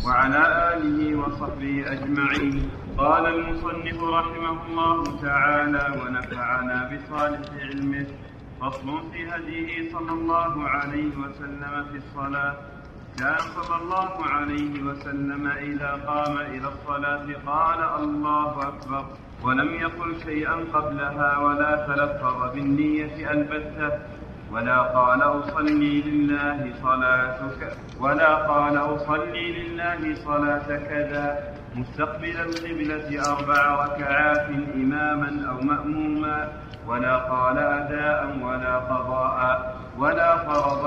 وعلى آله وصحبه أجمعين. قال المصنف رحمه الله تعالى ونفعنا بصالح علمه. فصل في هديه صلى الله عليه وسلم في الصلاة. كان صلى الله عليه وسلم إذا قام إلى الصلاة قال الله أكبر، ولم يقل شيئا قبلها ولا تلفظ بالنية البتة، ولا قال أصلي لله صلاة كذا مستقبل القبلة 4 ركعات إماما أو مأموما، ولا قال أداء ولا قضاء ولا فرض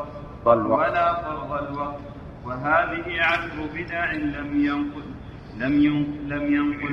الوقت. وهذه 10 بدع لم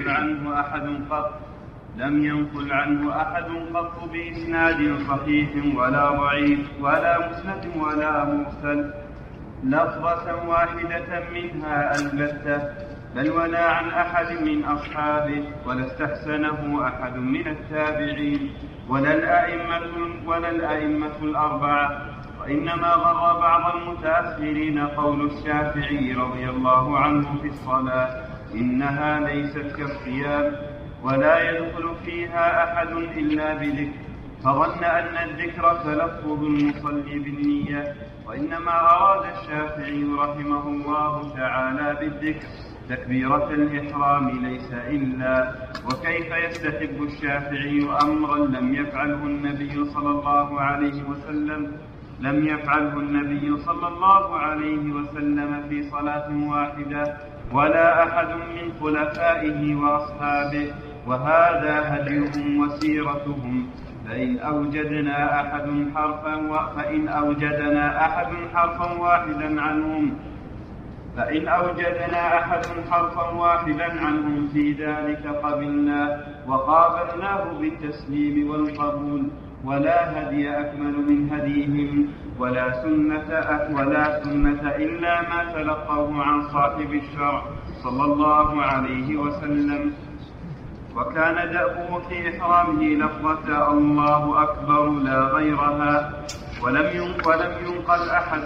ينقل عنه أحد قط بإسناد صحيح ولا ضعيف ولا مسند ولا مرسل لفظة واحدة منها البتة، بل ولا عن أحد من أصحابه، ولا استحسنه أحد من التابعين ولا الأئمة الأربعة. وإنما غر بعض المتأخرين قول الشافعي رضي الله عنه في الصلاة: إنها ليست كالصيام ولا يدخل فيها أحد إلا بذكر، فظن أن الذكر تلفظ المصلي بالنية، وإنما أراد الشافعي رحمه الله تعالى بالذكر تكبيرة الإحرام ليس إلا. وكيف يستحب الشافعي أمرا لم يفعله النبي صلى الله عليه وسلم في صلاة واحدة ولا أحد من خلفائه وأصحابه، وهذا هديهم وسيرتهم. فإن أوجدنا أحد حرفا واحدا عنهم في ذلك قبلناه وقابلناه بالتسليم والقبول. ولا هدي أكمل من هديهم، ولا سنة إلا ما تلقوه عن صاحب الشرع صلى الله عليه وسلم. وكان دأبه في إحرامه لفظة الله أكبر لا غيرها، ولم ينقل أحد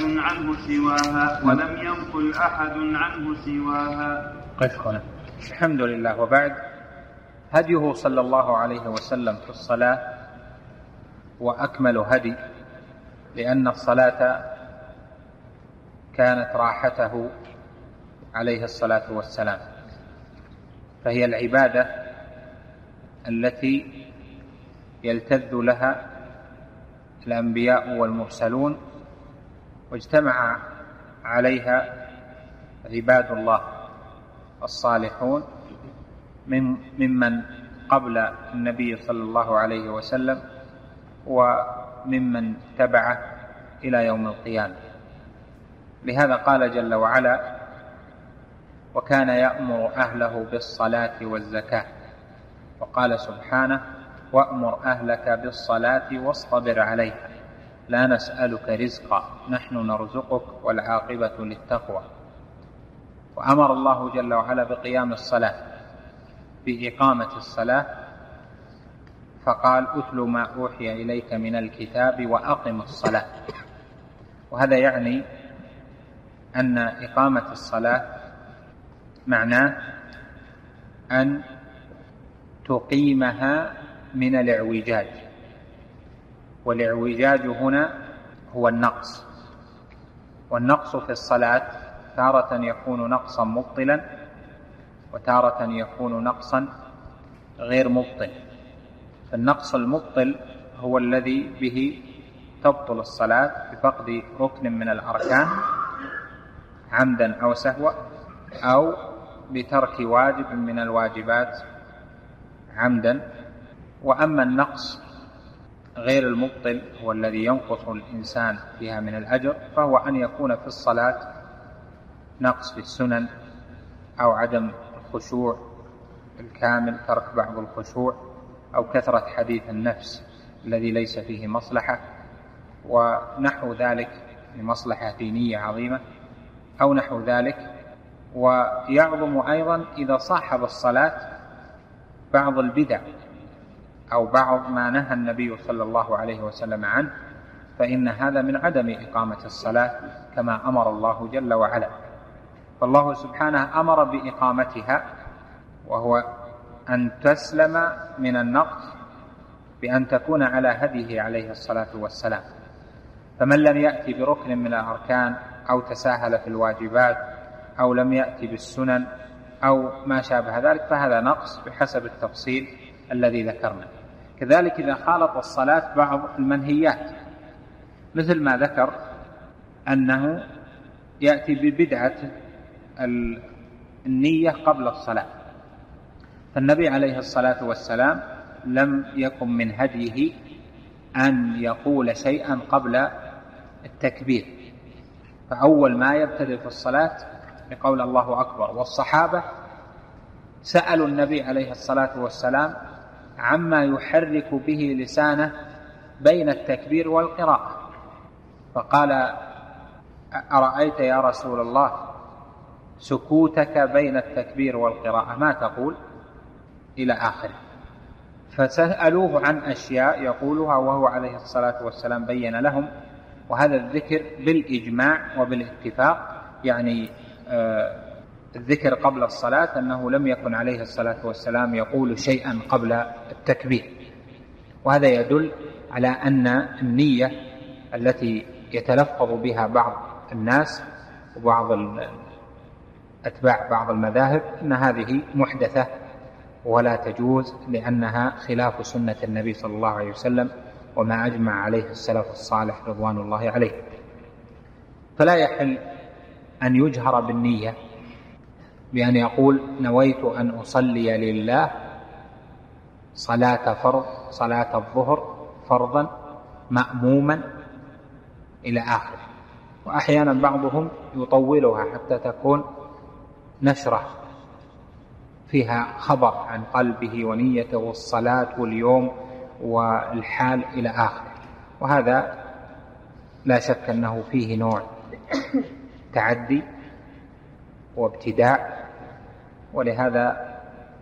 عنه سواها. قف هنا. الحمد لله. وبعد، هديه صلى الله عليه وسلم في الصلاة وأكمل هدي، لأن الصلاة كانت راحته عليه الصلاة والسلام، فهي العبادة التي يلتذ لها الأنبياء والمرسلون، واجتمع عليها عباد الله الصالحون ممن قبل النبي صلى الله عليه وسلم وممن تبعه إلى يوم القيامة. لهذا قال جل وعلا: وكان يأمر أهله بالصلاة والزكاة. وقال سبحانه: وأمر أهلك بالصلاة واصطبر عليها لا نسألك رزقا نحن نرزقك والعاقبة للتقوى. وأمر الله جل وعلا بقيام الصلاة، بإقامة الصلاة، فقال: أتل ما أوحي إليك من الكتاب وأقم الصلاة. وهذا يعني أن إقامة الصلاة معناه أن تقيمها من الاعوجاج، والاعوجاج هنا هو النقص. والنقص في الصلاة تارة يكون نقصا مبطلا، وتارة يكون نقصا غير مبطل. فالنقص المبطل هو الذي به تبطل الصلاة بفقد ركن من الأركان عمدا أو سهوا، أو بترك واجب من الواجبات عمدا. وأما النقص غير المبطل هو الذي ينقص الإنسان فيها من الأجر، فهو أن يكون في الصلاة نقص في السنن، أو عدم الخشوع الكامل، ترك بعض الخشوع، أو كثرة حديث النفس الذي ليس فيه مصلحة، ونحو ذلك لمصلحة دينية عظيمة أو نحو ذلك. ويعظم أيضا إذا صاحب الصلاة بعض البدع أو بعض ما نهى النبي صلى الله عليه وسلم عنه، فإن هذا من عدم إقامة الصلاة كما أمر الله جل وعلا. فالله سبحانه أمر بإقامتها، وهو أن تسلم من النقص بأن تكون على هديه عليه الصلاة والسلام. فمن لم يأتي بركن من الأركان أو تساهل في الواجبات أو لم يأتي بالسنن أو ما شابه ذلك فهذا نقص بحسب التفصيل الذي ذكرنا. كذلك إذا خالط الصلاة بعض المنهيات، مثل ما ذكر أنه يأتي ببدعة النية قبل الصلاة، فالنبي عليه الصلاة والسلام لم يكن من هديه أن يقول شيئا قبل التكبير، فأول ما يبتدئ في الصلاة بقول الله أكبر. والصحابة سألوا النبي عليه الصلاة والسلام عما يحرك به لسانه بين التكبير والقراءة، فقال: أرأيت يا رسول الله سكوتك بين التكبير والقراءة ما تقول؟ إلى آخره. فسألوه عن أشياء يقولها وهو عليه الصلاة والسلام بين لهم. وهذا الذكر بالإجماع وبالاتفاق، يعني الذكر قبل الصلاة أنه لم يكن عليه الصلاة والسلام يقول شيئا قبل التكبير، وهذا يدل على أن النية التي يتلفظ بها بعض الناس وبعض أتباع بعض المذاهب أن هذه محدثة ولا تجوز، لأنها خلاف سنة النبي صلى الله عليه وسلم وما أجمع عليه السلف الصالح رضوان الله عليه. فلا يحل أن يجهر بالنية بأن يقول: نويت أن أصلي لله صلاة الظهر فرضا مأموما إلى آخره. وأحيانا بعضهم يطولها حتى تكون نشرة فيها خبر عن قلبه ونيته والصلاة واليوم والحال إلى آخره، وهذا لا شك أنه فيه نوع تعدي وابتداع. ولهذا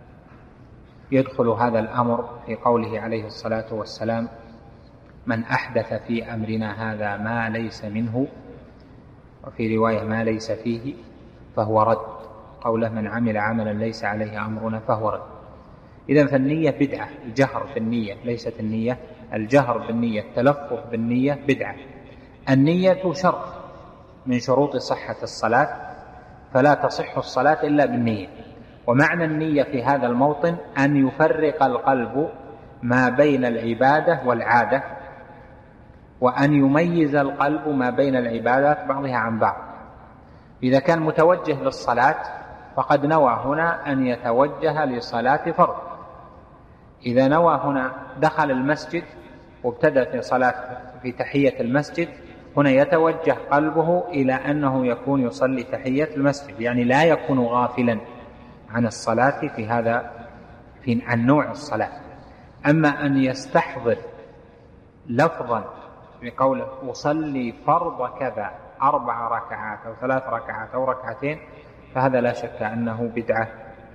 يدخل هذا الأمر في قوله عليه الصلاة والسلام: من أحدث في أمرنا هذا ما ليس منه، وفي رواية ما ليس فيه فهو رد. قوله: من عمل عملا ليس عليه أمرنا فهو رد. إذن فالنية بدعة، الجهر بالنية، ليست النية الجهر بالنية، التلفظ بالنية بدعة. النية شرط من شروط صحة الصلاة، فلا تصح الصلاة إلا بالنية. ومعنى النية في هذا الموطن أن يفرق القلب ما بين العبادة والعادة، وأن يميز القلب ما بين العبادات بعضها عن بعض. إذا كان متوجه للصلاة فقد نوى هنا أن يتوجه لصلاة فرض. إذا نوى هنا دخل المسجد وابتدأ في صلاة في تحية المسجد، هنا يتوجه قلبه إلى أنه يكون يصلي تحية المسجد، يعني لا يكون غافلا عن الصلاة في هذا عن نوع الصلاة. أما أن يستحضر لفظا بقوله أصلي فرض كذا 4 ركعات أو 3 ركعات أو ركعتين، فهذا لا شك أنه بدعة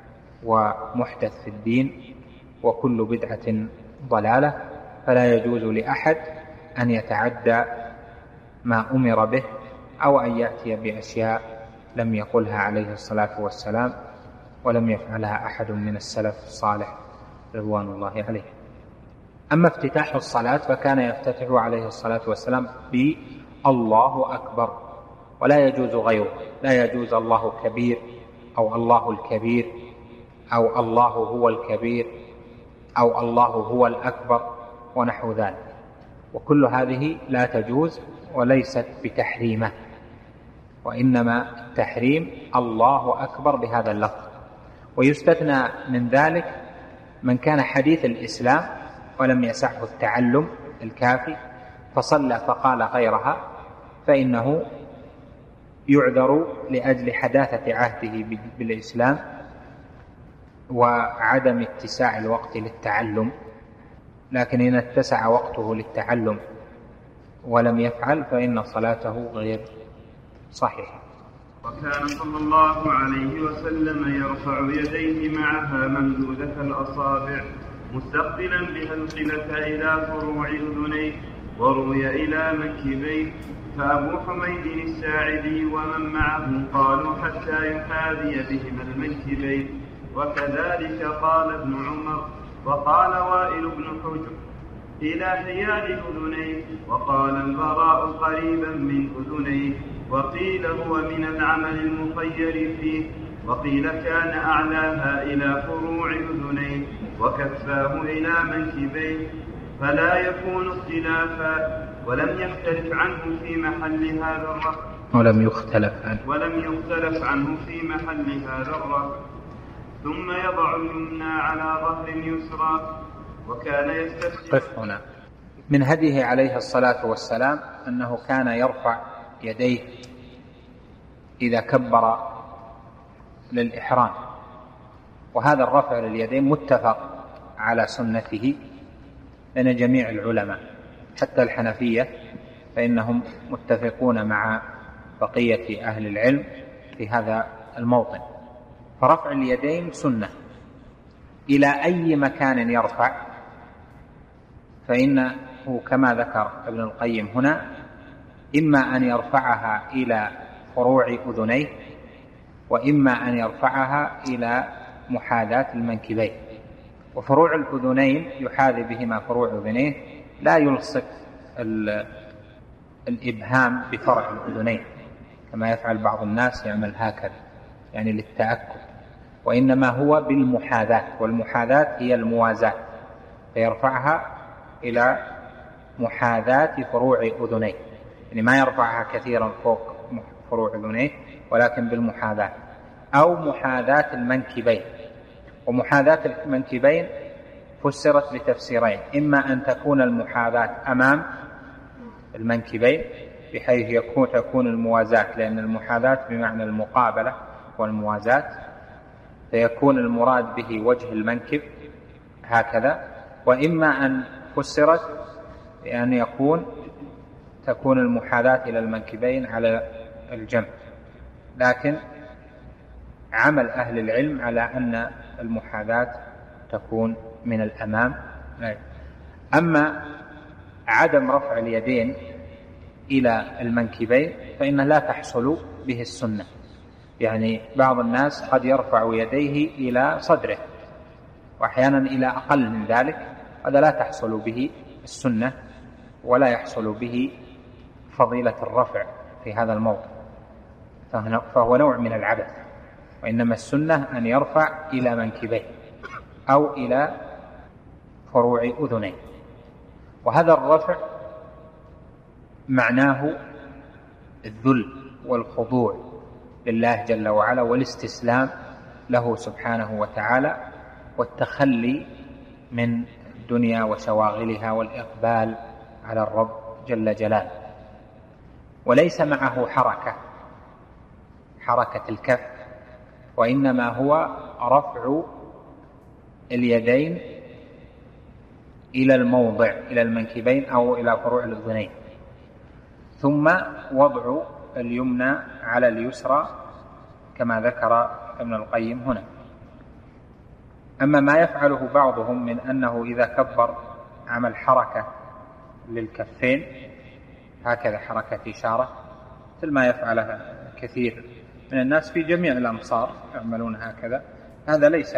ومحدث في الدين، وكل بدعة ضلالة. فلا يجوز لأحد أن يتعدى ما أمر به أو أن يأتي بأشياء لم يقلها عليه الصلاة والسلام ولم يفعلها أحد من السلف الصالح رضوان الله عليه. أما افتتاح الصلاة فكان يفتتح عليه الصلاة والسلام بالله أكبر، ولا يجوز غيره. لا يجوز الله كبير أو الله الكبير أو الله هو الكبير أو الله هو الأكبر ونحو ذلك، وكل هذه لا تجوز وليست بتحريمة، وإنما التحريم الله أكبر بهذا اللفظ. ويستثنى من ذلك من كان حديث الإسلام ولم يسعه التعلم الكافي فصلى فقال غيرها، فإنه يعذر لأجل حداثة عهده بالإسلام وعدم اتساع الوقت للتعلم. لكن إن اتسع وقته للتعلم ولم يفعل فإن صلاته غير صحيحة. وكان صلى الله عليه وسلم يرفع يديه معها ممدودة الأصابع مستقبلا بها القبلة إلى فروع أذنيه، وروي إلى منكبيه. فأبو حميد الساعدي ومن معه قالوا حتى يحاذي بهما المنكبين. وكذلك قال ابن عمر. وقال وائل بن حجر إلى حيال أذنيه. وقال البراء قريبا من أذنيه. وقيل هو من العمل المخير فيه. وقيل كان أعلاها إلى فروع أذنيه وكفاه إلى منكبيه. فلا يكون اختلافا. ولم يختلف عنه في محل هذا الرفع. ولم يختلف عنه في محل هذا الرفع. ثم يضع اليمنى على ظهر اليسرى. وكان يستفتح. قف هنا. من هديه عليه الصلاة والسلام أنه كان يرفع يديه إذا كبر للإحرام، وهذا الرفع لليدين متفق على سنته لأن جميع العلماء حتى الحنفية فإنهم متفقون مع بقية أهل العلم في هذا الموطن. فرفع اليدين سنة إلى أي مكان يرفع، فإنه كما ذكر ابن القيم هنا إما أن يرفعها إلى فروع أذنيه، وإما أن يرفعها إلى محاذاة المنكبين. وفروع الأذنين يحاذي بهما فروع أذنيه، لا يلصق الإبهام بفرع الأذنين كما يفعل بعض الناس، يعمل هكذا يعني للتأكد، وإنما هو بالمحاذاة، والمحاذاة هي الموازاة، فيرفعها إلى محاذاة فروع أذنيه، يعني ما يرفعها كثيرا فوق فروع أذنيه ولكن بالمحاذاة، أو محاذاة المنكبين. ومحاذاة المنكبين فسرت بتفسيرين: إما أن تكون المحاذاة أمام المنكبين بحيث تكون الموازاة، لأن المحاذاة بمعنى المقابلة والموازاة، فيكون المراد به وجه المنكب هكذا. وإما أن فسرت بأن تكون المحاذاة إلى المنكبين على الجنب، لكن عمل أهل العلم على أن المحاذاة تكون من الأمام. أما عدم رفع اليدين إلى المنكبين فإنه لا تحصل به السنة، يعني بعض الناس قد يرفع يديه إلى صدره وأحيانا إلى أقل من ذلك، هذا لا تحصل به السنة ولا يحصل به فضيلة الرفع في هذا الموضع، فهو نوع من العبث. وإنما السنة أن يرفع إلى منكبيه أو إلى فروع أذنيه. وهذا الرفع معناه الذل والخضوع لله جل وعلا والاستسلام له سبحانه وتعالى، والتخلي من الدنيا وشواغلها والإقبال على الرب جل جلاله. وليس معه حركة الكف، وإنما هو رفع اليدين إلى الموضع، إلى المنكبين أو إلى فروع الأذنين، ثم وضع اليمنى على اليسرى كما ذكر ابن القيم هنا. أما ما يفعله بعضهم من أنه إذا كبر عمل حركة للكفين هكذا، حركة إشارة، مثل ما يفعلها كثير من الناس في جميع الأمصار يعملون هكذا، هذا ليس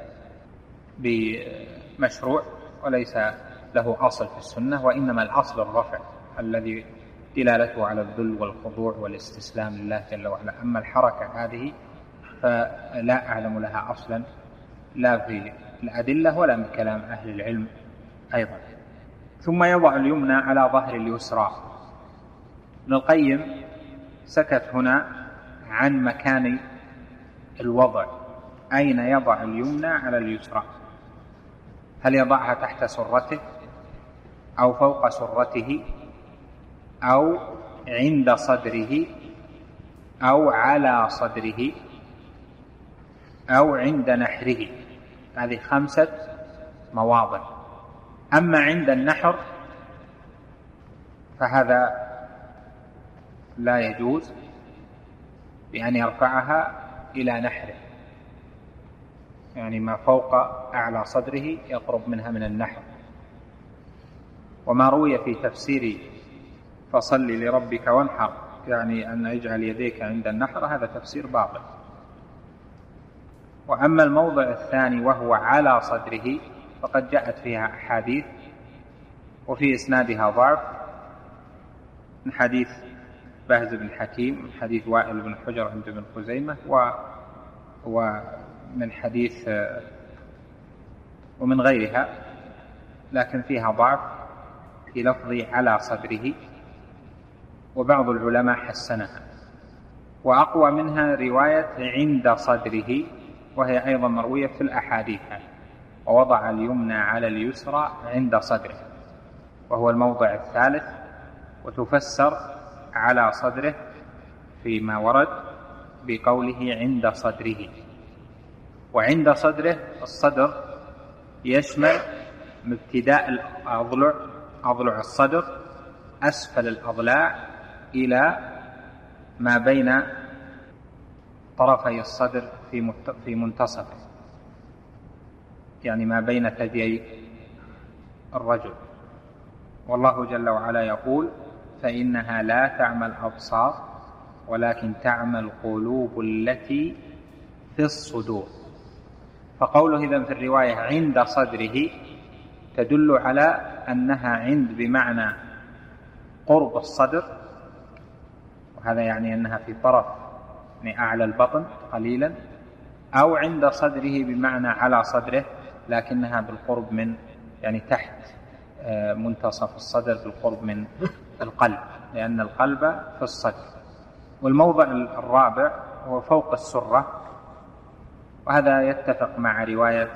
بمشروع وليس له أصل في السنة، وإنما الأصل الرفع الذي دلالته على الذل والخضوع والاستسلام لله جل وعلا. أما الحركة هذه فلا أعلم لها أصلا لا في الأدلة ولا من كلام أهل العلم أيضا. ثم يضع اليمنى على ظهر اليسرى. ابن القيم سكت هنا عن مكان الوضع، أين يضع اليمنى على اليسرى، هل يضعها تحت سرته أو فوق سرته أو عند صدره أو على صدره أو عند نحره. هذه 5 مواضع. أما عند النحر فهذا لا يجوز بأن يرفعها إلى نحره، يعني ما فوق أعلى صدره يقرب منها من النحر. وما روي في تفسير فصل لربك وانحر يعني أن اجعل يديك عند النحر هذا تفسير باطل. وأما الموضع الثاني وهو على صدره فقد جاءت فيها أحاديث وفي إسنادها ضعف من حديث بهز بن حكيم، من حديث وائل بن حجر عند ابن خزيمة، ومن حديث ومن غيرها، لكن فيها ضعف في لفظ على صدره، وبعض العلماء حسنها. وأقوى منها رواية عند صدره، وهي أيضا مروية في الأحاديث، ووضع اليمنى على اليسرى عند صدره، وهو الموضع الثالث، وتفسر على صدره فيما ورد بقوله عند صدره. وعند صدره الصدر يشمل ابتداء الأضلع، أضلع الصدر أسفل الأضلاع إلى ما بين طرفي الصدر في منتصفه، يعني ما بين ثديي الرجل. والله جل وعلا يقول فإنها لا تعمى الأبصار ولكن تعمى القلوب التي في الصدور. فقوله إذن في الرواية عند صدره تدل على أنها عند بمعنى قرب الصدر، وهذا يعني أنها في طرف يعني أعلى البطن قليلا، أو عند صدره بمعنى على صدره لكنها بالقرب من يعني تحت منتصف الصدر بالقرب من القلب، لأن القلب في الصدر. والموضع الرابع هو فوق السرة، وهذا يتفق مع رواية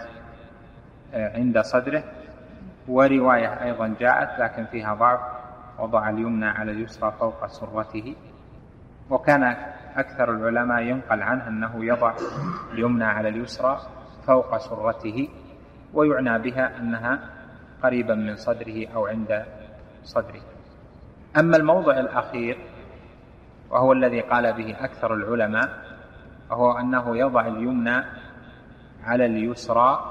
عند صدره، ورواية أيضا جاءت لكن فيها ضعف، وضع اليمنى على اليسرى فوق سرته. وكان أكثر العلماء ينقل عنه أنه يضع اليمنى على اليسرى فوق سرته، ويعنى بها أنها قريبا من صدره أو عند صدره. أما الموضع الأخير وهو الذي قال به أكثر العلماء، وهو أنه يضع اليمنى على اليسرى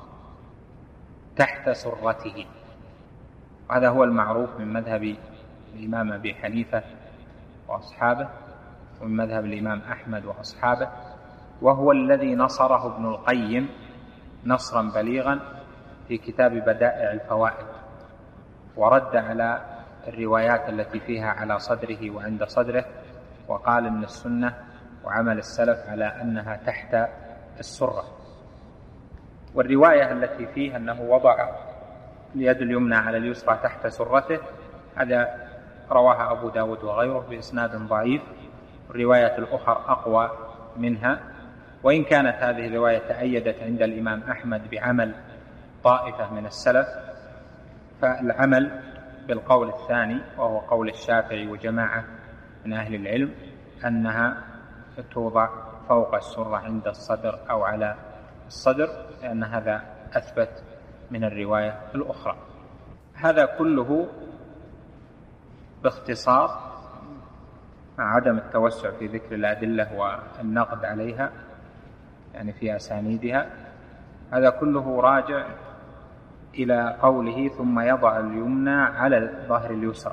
تحت سرته، وهذا هو المعروف من مذهب الإمام أبي حنيفة وأصحابه، ومن مذهب الإمام أحمد وأصحابه، وهو الذي نصره ابن القيم نصرا بليغا في كتاب بدائع الفوائد، ورد على الروايات التي فيها على صدره وعند صدره، وقال إن السنة وعمل السلف على أنها تحت السرة. والرواية التي فيها أنه وضع اليد اليمنى على اليسرى تحت سرته هذا رواها أبو داود وغيره بإسناد ضعيف، الرواية الأخرى أقوى منها، وإن كانت هذه الرواية تأيدت عند الإمام أحمد بعمل طائفة من السلف، فالعمل بالقول الثاني وهو قول الشافعي وجماعة من أهل العلم أنها توضع فوق السرة عند الصدر أو على الصدر، لأن هذا أثبت من الرواية الأخرى. هذا كله باختصار مع عدم التوسع في ذكر الأدلة والنقد عليها يعني في أسانيدها. هذا كله راجع إلى قوله ثم يضع اليمنى على ظهر اليسرى.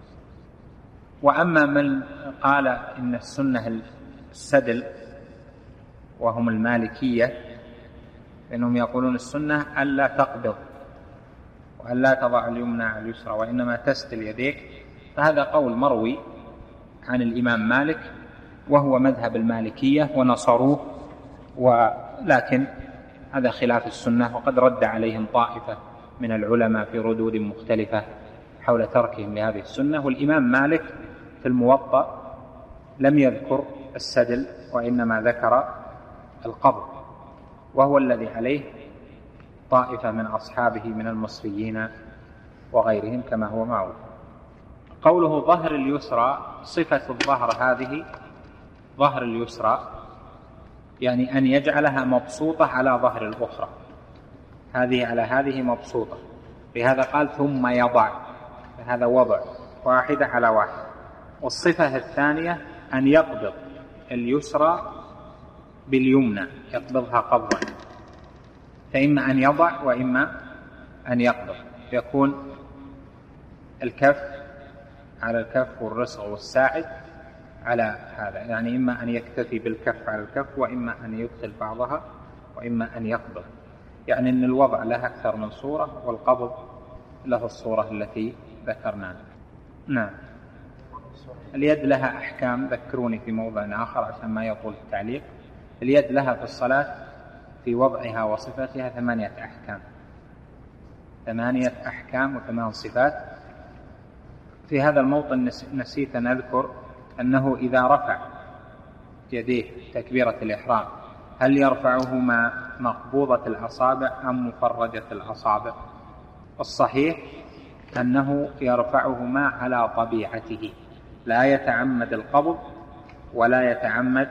وأما من قال إن السنة السدل وهم المالكية، فإنهم يقولون السنة ألا تقبض وألا تضع اليمنى على اليسرى وإنما تسدل يديك، فهذا قول مروي عن الإمام مالك وهو مذهب المالكية ونصروه، ولكن هذا خلاف السنة، وقد رد عليهم طائفة من العلماء في ردود مختلفة حول تركهم لهذه السنة. والإمام مالك في الموطأ لم يذكر السدل وإنما ذكر القبض، وهو الذي عليه طائفة من أصحابه من المصريين وغيرهم كما هو معروف. قوله ظهر اليسرى، صفة الظهر هذه ظهر اليسرى يعني أن يجعلها مبسوطة على ظهر الأخرى، هذه على هذه مبسوطة، لهذا قال ثم يضع، هذا وضع واحدة على واحد. والصفة الثانية أن يقبض اليسرى باليمنى، يقبضها قبضا، فإما أن يضع وإما أن يقبض، يكون الكف على الكف والرسغ والساعد على هذا، يعني إما أن يكتفي بالكف على الكف، وإما أن يدخل بعضها، وإما أن يقبض، يعني أن الوضع له أكثر من صورة، والقبض له الصورة التي ذكرناها. نعم. اليد لها أحكام، ذكروني في موضع آخر عشان ما يطول التعليق. اليد لها في الصلاة في وضعها وصفتها 8 أحكام، 8 أحكام و8 صفات. في هذا الموطن نسيت أن أذكر أنه إذا رفع يديه تكبيرة الإحرام هل يرفعهما مقبوضة الأصابع أم مفرجة الأصابع؟ الصحيح أنه يرفعهما على طبيعته، لا يتعمد القبض ولا يتعمد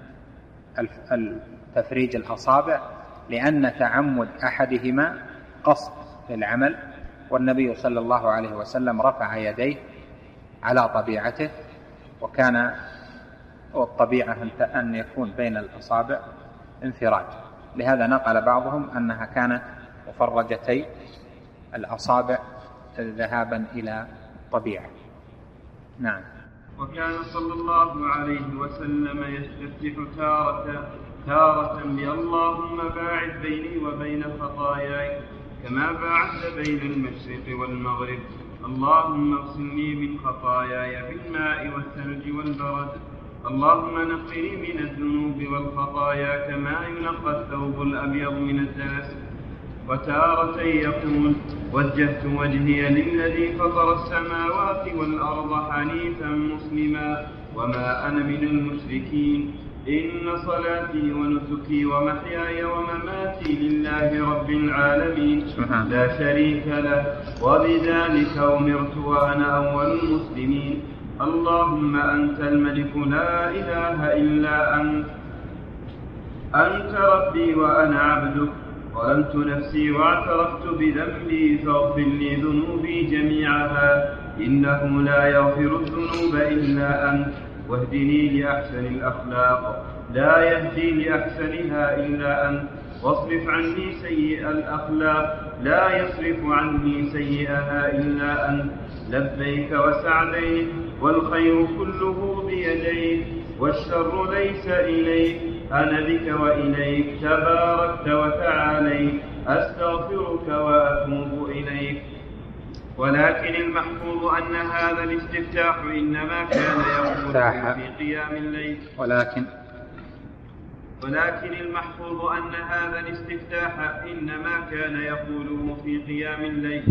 تفريج الأصابع، لأن تعمد أحدهما قصد للعمل، والنبي صلى الله عليه وسلم رفع يديه على طبيعته، وكان الطبيعة أن يكون بين الأصابع انفراج، لهذا نقل بعضهم أنها كانت مفرجتي الأصابع ذهابا إلى طبيعة. نعم. وكان صلى الله عليه وسلم يستفتح تارة اللهم باعد بيني وبين خطاياي كما باعدت بين المشرق والمغرب، اللهم اغسلني من خطاياي بالماء والثلج والبرد، اللهم نقني من الذنوب والخطايا كما ينقى الثوب الأبيض من الدنس. وتارة يقول وجهت وجهي للذي فطر السماوات والأرض حنيفا مسلما وما أنا من المشركين، إن صلاتي ونسكي ومحياي ومماتي لله رب العالمين لا شريك له، وبذلك أمرت وأنا أول المسلمين. اللهم أنت الملك لا إله إلا أنت ربي وأنا عبدك، ظلمت نفسي واعترفت بذنبي فاغفر لي ذنوبي جميعها، إنه لا يغفر الذنوب إلا أنت، واهدني لأحسن الأخلاق لا يهدي لأحسنها إلا أنت، واصرف عني سيئ الأخلاق لا يصرف عني سيئها إلا أنت، لبيك وسعديك والخير كله بيديك والشر ليس إليك، أنا بك وإليك تباركت وتعاليت، أستغفرك وأتوب إليك. ولكن المحفوظ أن هذا الاستفتاح إنما كان يقول في قيام الليل. ولكن المحفوظ أن هذا الاستفتاح إنما كان يقوله في قيام الليل،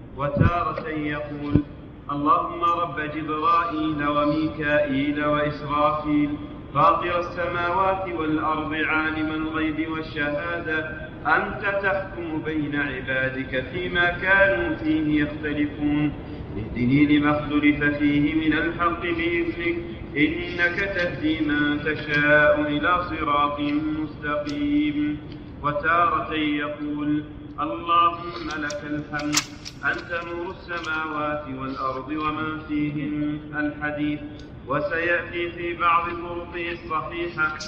وتارة يقول اللهم رب جبرائيل وميكائيل وإسرافيل فاطر السماوات والأرض عالم الغيب والشهادة، أنت تحكم بين عبادك فيما كانوا فيه يختلفون، اهدني لما اختلف فيه من الحق بإذنك، إنك تهدي من تشاء إلى صراط مستقيم. وتارة يقول اللهم لك الحمد أنت نور السماوات والأرض ومن فيهن الحديث. وسيأتي في بعض طرقه الصحيحة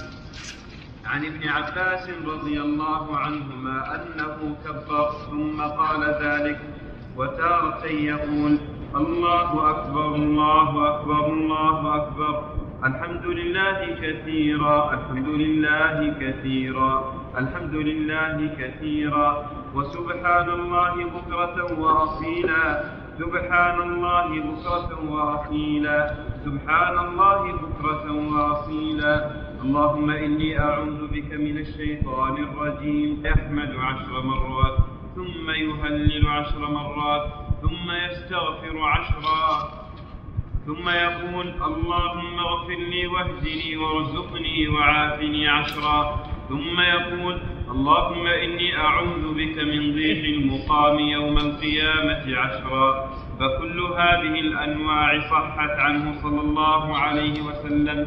عن ابن عباس رضي الله عنهما أنه كبر ثم قال ذلك. وتارة يقول الله أكبر الله أكبر الله أكبر، الحمد لله كثيرا الحمد لله كثيرا الحمد لله كثيرا، وسبحان الله بكرة وأصيلا سبحان الله بكرة وأصيلا سبحان الله بكرة وأصيلا. اللهم إني أعوذ بك من الشيطان الرجيم. يحمد 10 مرات ثم يهلل 10 مرات ثم يستغفر 10 ثم يقول اللهم اغفر لي واهدني وارزقني وعافني 10 ثم يقول اللهم إني أعوذ بك من ضيق المقام يوم القيامة 10. فكل هذه الأنواع صحت عنه صلى الله عليه وسلم.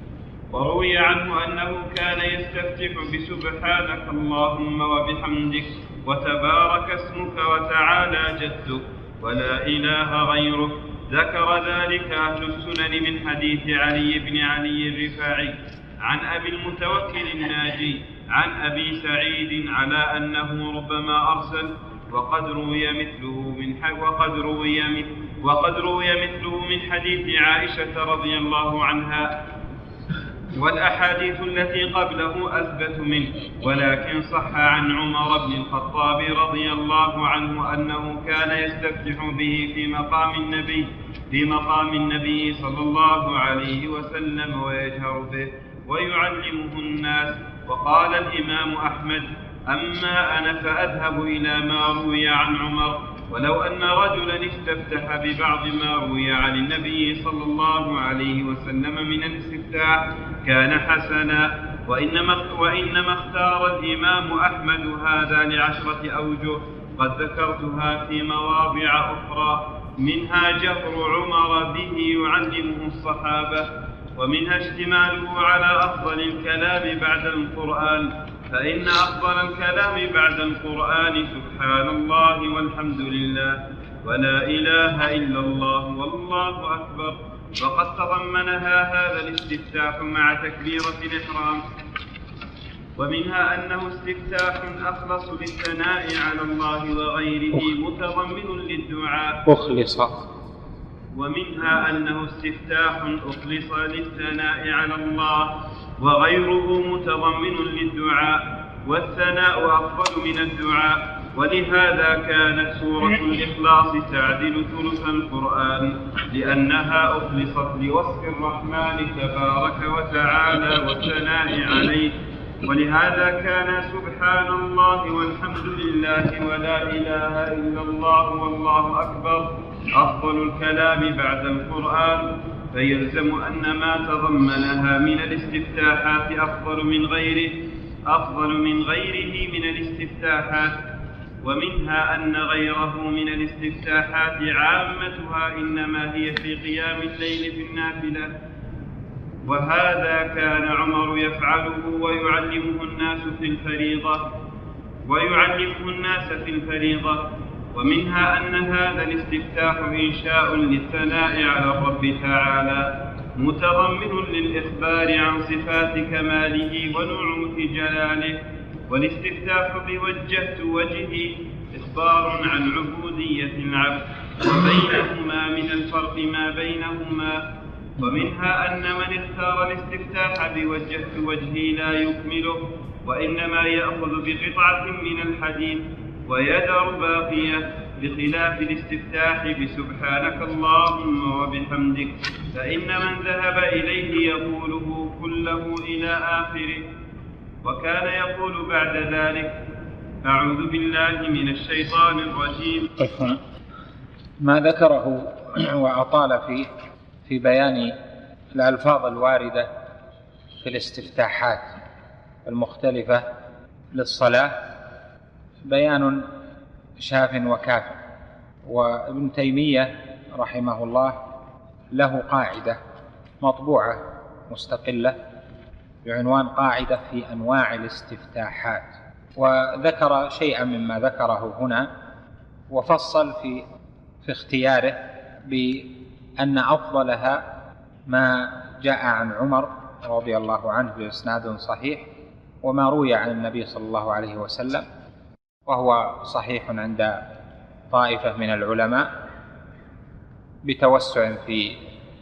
وروي عنه أنه كان يستفتح بسبحانك اللهم وبحمدك وتبارك اسمك وتعالى جدك ولا إله غيرك. ذكر ذلك أهل السنن من حديث علي بن علي الرفاعي عن أبي المتوكل الناجي عن أبي سعيد على أنه ربما أرسل وقد روي مثله من حديث عائشة رضي الله عنها، والأحاديث التي قبله أثبت منه. ولكن صح عن عمر بن الخطاب رضي الله عنه أنه كان يستفتح به في مقام النبي صلى الله عليه وسلم ويجهر به ويعلمه الناس. وقال الإمام أحمد: أما أنا فأذهب إلى ما روي عن عمر، ولو أن رجلا استفتح ببعض ما روي عن النبي صلى الله عليه وسلم من الاستفتاح كان حسنا. وإنما اختار الإمام أحمد هذا ل10 أوجه قد ذكرتها في مواضع أخرى، منها جهر عمر به يعلمه الصحابة، ومنها اشتماله على أفضل الكلام بعد القرآن، فإن أفضل الكلام بعد القرآن سبحان الله والحمد لله ولا إله إلا الله والله أكبر. وقد تضمنها هذا الاستفتاح مع تكبيرة الإحرام. ومنها أنه استفتاح أخلص للثناء على الله وغيره متضمن للدعاء. ومنها أنه استفتاح أخلص للثناء على الله وغيره متضمن للدعاء، والثناء أفضل من الدعاء. ولهذا كانت سورة الإخلاص تعدل ثلث القرآن، لأنها أخلصت لوصف الرحمن تبارك وتعالى والثناء عليه. ولهذا كان سبحان الله والحمد لله ولا إله إلا الله والله أكبر أفضل الكلام بعد القرآن، فيلزم أن ما تضمنها من الاستفتاحات أفضل من غيره من الاستفتاحات. ومنها أن غيره من الاستفتاحات عامتها إنما هي في قيام الليل في النافلة، وهذا كان عمر يفعله ويعلمه الناس في الفريضة. ومنها أن هذا الاستفتاح إنشاء للثناء على الرب تعالى متضمن للإخبار عن صفات كماله ونعوت جلاله. والاستفتاح بوجهت وجهي إخبار عن عبودية العبد وبينهما من الفرق ما بينهما. ومنها أن من اختار الاستفتاح بوجهت وجهي لا يكمله، وإنما يأخذ بقطعة من الحديث ويدع باقية، بخلاف الاستفتاح بسبحانك اللهم وبحمدك، فإن من ذهب إليه يقوله كله إلى آخره. وكان يقول بعد ذلك: أعوذ بالله من الشيطان الرجيم. ما ذكره وأطال فيه في بيان الألفاظ الواردة في الاستفتاحات المختلفة للصلاة بيان شاف وكاف. وابن تيمية رحمه الله له قاعدة مطبوعة مستقلة بعنوان قاعدة في أنواع الاستفتاحات، وذكر شيئا مما ذكره هنا، وفصل في اختياره بأن أفضلها ما جاء عن عمر رضي الله عنه بإسناد صحيح، وما روي عن النبي صلى الله عليه وسلم، وهو صحيح عند طائفة من العلماء بتوسع في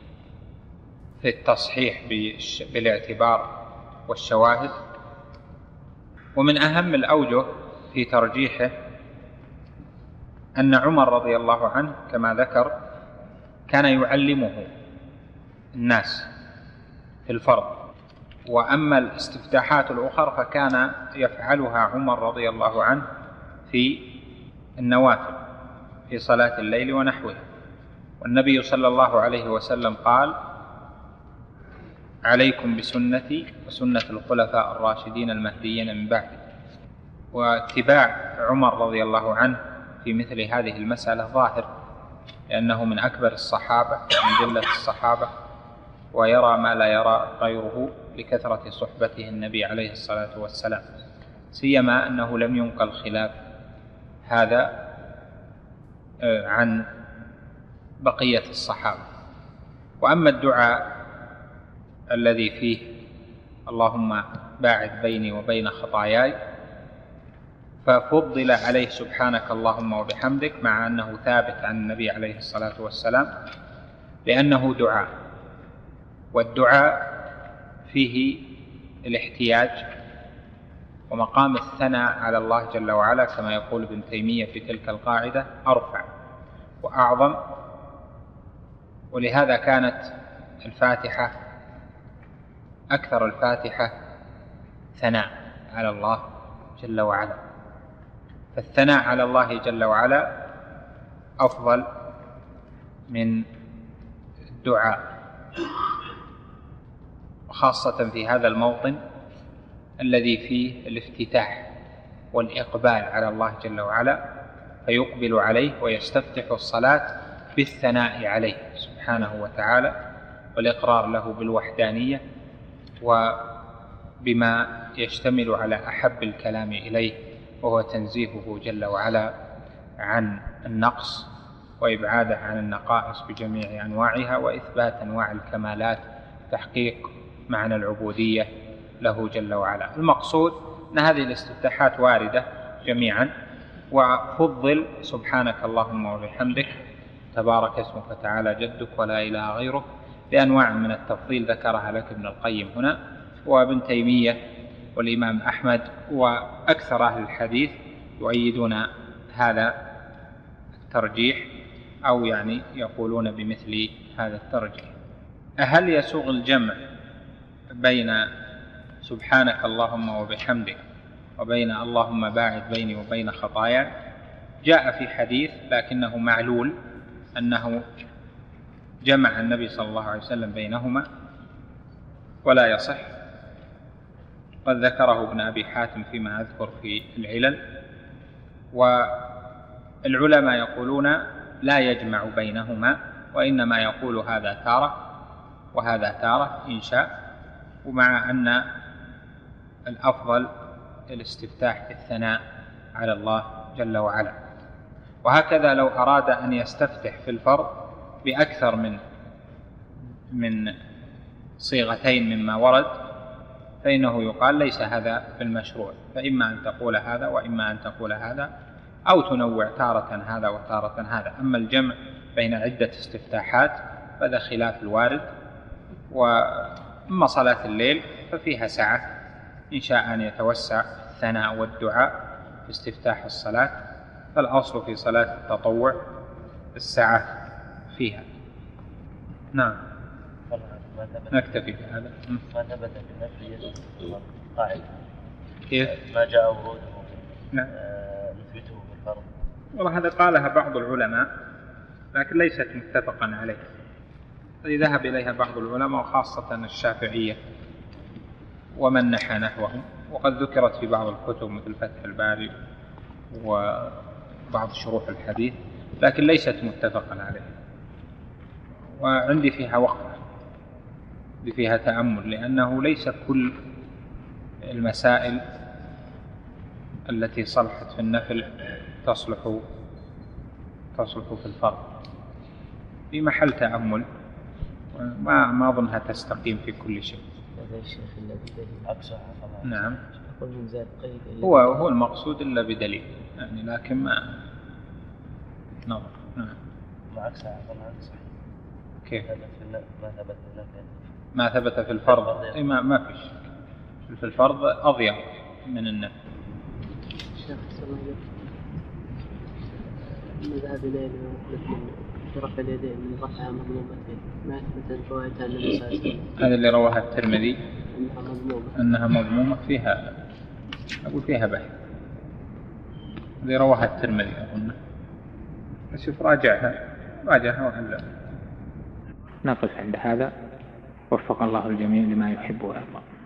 التصحيح بالاعتبار والشواهد. ومن أهم الأوجه في ترجيحه أن عمر رضي الله عنه كما ذكر كان يعلمه الناس في الفرض، وأما الاستفتاحات الأخرى فكان يفعلها عمر رضي الله عنه في النوافل في صلاة الليل ونحوها. والنبي صلى الله عليه وسلم قال: عليكم بسنتي وسنة الخلفاء الراشدين المهديين من بعدي. واتباع عمر رضي الله عنه في مثل هذه المسألة ظاهر، لأنه من أكبر الصحابة من جلة الصحابة، ويرى ما لا يرى غيره لكثرة صحبته النبي عليه الصلاة والسلام، سيما أنه لم ينقل خلاف هذا عن بقية الصحابة. وأما الدعاء الذي فيه اللهم باعد بيني وبين خطاياي ففضل عليه سبحانك اللهم وبحمدك مع أنه ثابت عن النبي عليه الصلاة والسلام لأنه دعاء، والدعاء فيه الاحتياج، ومقام الثناء على الله جل وعلا كما يقول ابن تيمية في تلك القاعدة أرفع وأعظم. ولهذا كانت الفاتحة أكثر الفاتحة ثناء على الله جل وعلا، فالثناء على الله جل وعلا أفضل من الدعاء، خاصة في هذا الموطن الذي فيه الافتتاح والإقبال على الله جل وعلا، فيقبل عليه ويستفتح الصلاة بالثناء عليه سبحانه وتعالى والإقرار له بالوحدانية وبما يشتمل على أحب الكلام إليه، وهو تنزيهه جل وعلا عن النقص وإبعاده عن النقائص بجميع أنواعها، وإثبات أنواع الكمالات، تحقيق معنى العبودية له جل وعلا. المقصود أن هذه الاستفتاحات واردة جميعا، وفضل سبحانك اللهم وبحمدك تبارك اسمك وتعالى جدك ولا إله غيرك بأنواع من التفضيل ذكرها لك ابن القيم هنا وابن تيمية والإمام أحمد وأكثر أهل الحديث يؤيدون هذا الترجيح، أو يعني يقولون بمثل هذا الترجيح. هل يسوغ الجمع بين سبحانك اللهم وبحمدك وبين اللهم باعد بيني وبين خطاياي؟ جاء في حديث لكنه معلول أنه جمع النبي صلى الله عليه وسلم بينهما ولا يصح، قد ذكره ابن أبي حاتم فيما أذكر في العلل. والعلماء يقولون لا يجمع بينهما، وإنما يقول هذا تارة وهذا تارة إن شاء، ومع أن الأفضل الاستفتاح بالثناء على الله جل وعلا. وهكذا لو أراد أن يستفتح في الفرض بأكثر من صيغتين مما ورد فإنه يقال ليس هذا في المشروع، فإما أن تقول هذا وإما أن تقول هذا، أو تنوع تارة هذا وتارة هذا. أما الجمع بين عدة استفتاحات فهذا خلاف الوارد. وأما صلاة الليل ففيها سعة، إن شاء أن يتوسع الثناء والدعاء في استفتاح الصلاة، فالأصل في صلاة التطوع السعة فيها. نعم، نكتفي بهذا. ما ثبت بنفي قاعدة كيف؟ ما جاء وروده نثبته بالفرض. والله هذا قالها بعض العلماء لكن ليست متفقا عليه، الذي ذهب إليها بعض العلماء وخاصة الشافعية ومن نحى نحوهم، وقد ذكرت في بعض الكتب مثل فتح الباري وبعض شروح الحديث، لكن ليست متفقا عليه. وعندي فيها وقفة، فيها تأمل، لأنه ليس كل المسائل التي صلحت في النفل تصلح في الفرض. في محل تأمل، ما أظنها تستقيم في كل شيء. هذا الشيخ الذي دليل أقصى. نعم، يقول من زاد قيد هو المقصود إلا بدليل يعني، لكن ما نظر. نعم، مع أقصى عقص. كيف؟ ما ثبت في الفرض ما فيش. في الفرض أضيق من النفل. الشيخ صلى الله عليه وسلم مذهب إليه رفع اليدين من رفع مضمومتين ما أثبت رواية النبي صلى الله عليه وسلم. هذا اللي رواها الترمذي أنها مضمومة فيها، أقول فيها بحث، اللي رواها الترمذي أظن. أشوف راجعها وهلا. نقف عند هذا، وفق الله الجميع لما يحب ويرضى.